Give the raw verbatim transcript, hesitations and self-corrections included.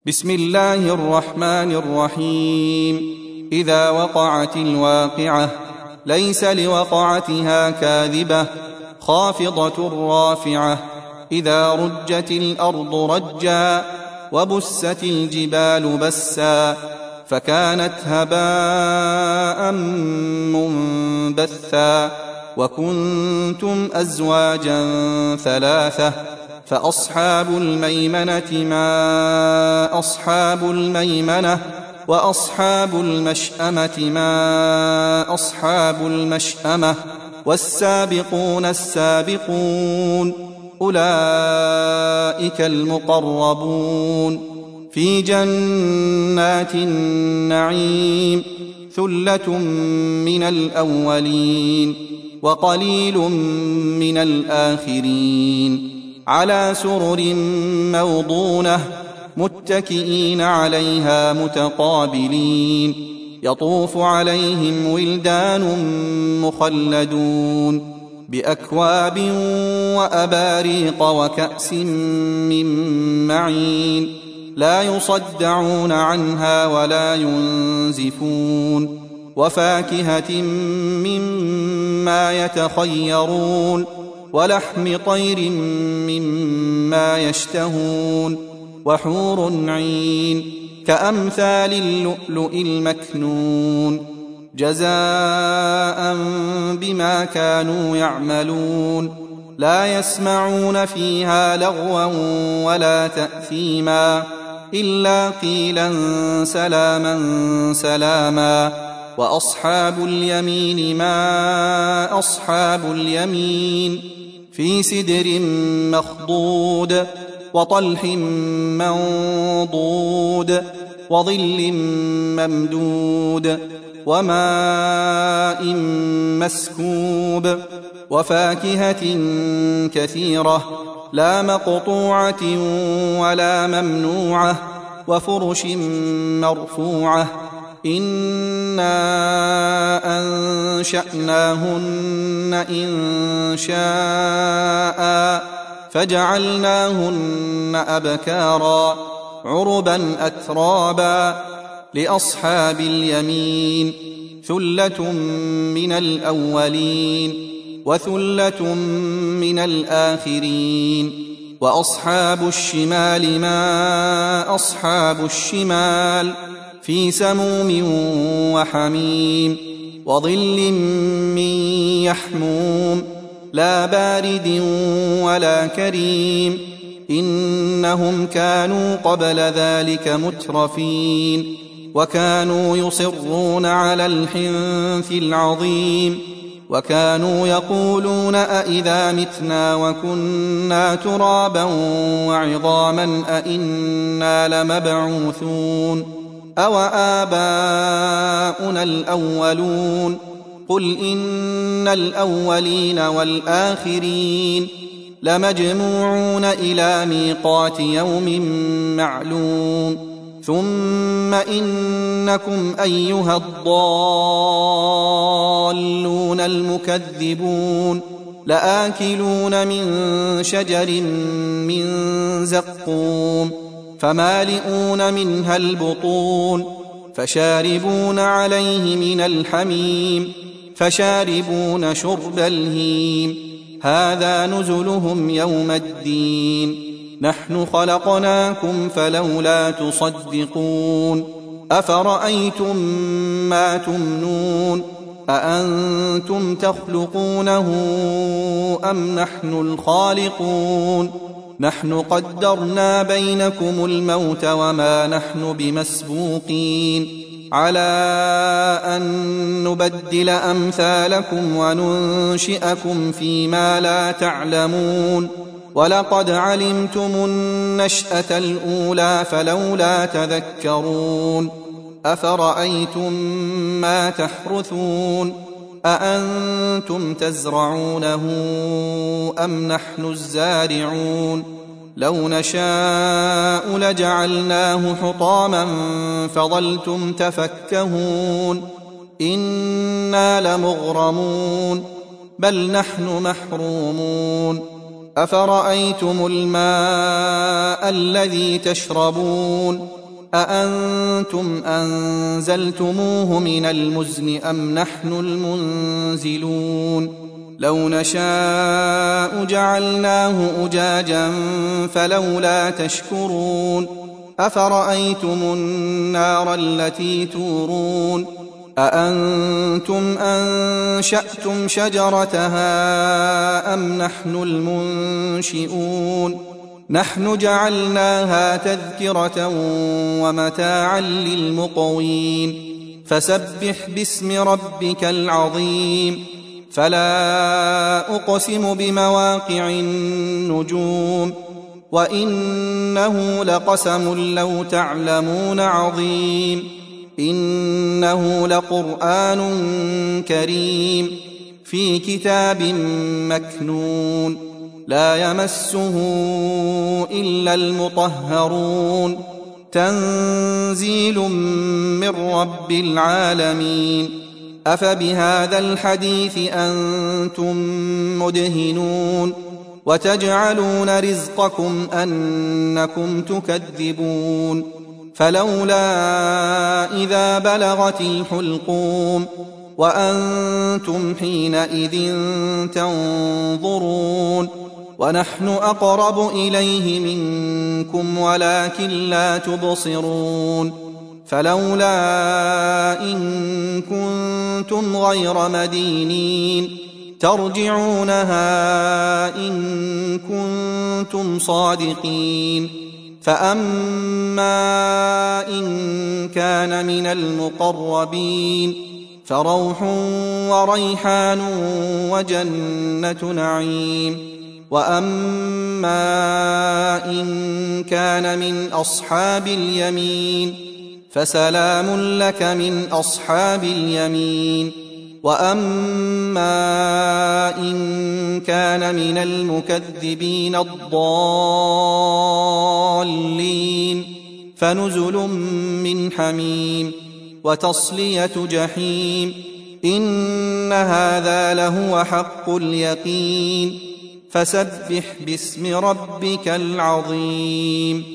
بسم الله الرحمن الرحيم. إذا وقعت الواقعة ليس لوقعتها كاذبة خافضة رافعة. إذا رجت الأرض رجا وبست الجبال بسا فكانت هباء منبثا وكنتم أزواجا ثلاثة فأصحاب الميمنة ما أصحاب الميمنة وأصحاب المشأمة ما أصحاب المشأمة والسابقون السابقون أولئك المقربون في جنات النعيم ثلة من الأولين وقليل من الآخرين على سرر موضونة متكئين عليها متقابلين يطوف عليهم ولدان مخلدون بأكواب وأباريق وكأس من معين لا يصدعون عنها ولا ينزفون وفاكهة مما يتخيرون ولحم طير مما يشتهون وحور عين كأمثال اللؤلؤ المكنون جزاء بما كانوا يعملون لا يسمعون فيها لغوا ولا تأثيما إلا قيلا سلاما سلاما. وأصحاب اليمين ما أصحاب اليمين في سدر مخضود وطلح منضود وظل ممدود وماء مسكوب وفاكهة كثيرة لا مقطوعة ولا ممنوعة وفرش مرفوعة إنا أنشأناهن إن شاء فجعلناهن أبكارا عربا أترابا لأصحاب اليمين ثلة من الأولين وثلة من الآخرين. وأصحاب الشمال ما أصحاب الشمال في سموم وحميم وظل من يحموم لا بارد ولا كريم إنهم كانوا قبل ذلك مترفين وكانوا يصرون على الحنث العظيم وكانوا يقولون أئذا متنا وكنا ترابا وعظاما أئنا لمبعوثون أو آباؤنا الأولون قل إن الأولين والآخرين لمجموعون إلى ميقات يوم معلوم ثم إنكم أيها الضالون المكذبون لآكلون من شجر من زقوم فمالئون منها البطون فشاربون عليه من الحميم فشاربون شرب الهيم هذا نزلهم يوم الدين نحن خلقناكم فلولا تصدقون أفرأيتم ما تمنون أأنتم تخلقونه أم نحن الخالقون نحن قدرنا بينكم الموت وما نحن بمسبوقين على أن نبدل أمثالكم وننشئكم فيما لا تعلمون ولقد علمتم النشأة الأولى فلولا تذكرون أفرأيتم ما تحرثون أأنتم تزرعونه أم نحن الزارعون لو نشاء لجعلناه حطاما فظلتم تفكهون إنا لمغرمون بل نحن محرومون أفرأيتم الماء الذي تشربون أأنتم أنزلتموه من المزن أم نحن المنزلون لو نشاء جعلناه أجاجا فلولا تشكرون أفرأيتم النار التي تورون أأنتم أنشأتم شجرتها أم نحن المنشئون نحن جعلناها تذكرة ومتاعا للمقوين فسبح باسم ربك العظيم فلا أقسم بمواقع النجوم وإنه لقسم لو تعلمون عظيم إنه لقرآن كريم في كتاب مكنون لا يمسه إلا المطهرون تنزيل من رب العالمين أفبهذا الحديث أنتم مدهنون وتجعلون رزقكم أنكم تكذبون فلولا إذا بلغت الحلقوم وأنتم حينئذ تنظرون ونحن أقرب إليه منكم ولكن لا تبصرون فلولا إن كنتم غير مدينين ترجعونها إن كنتم صادقين فأما إن كان من المقربين فروح وريحان وجنة نعيم وأما إن كان من أصحاب اليمين فسلام لك من أصحاب اليمين وأما إن كان من المكذبين الضالين فنزل من حميم وتصلية جحيم إن هذا لهو حق اليقين فسبح باسم ربك العظيم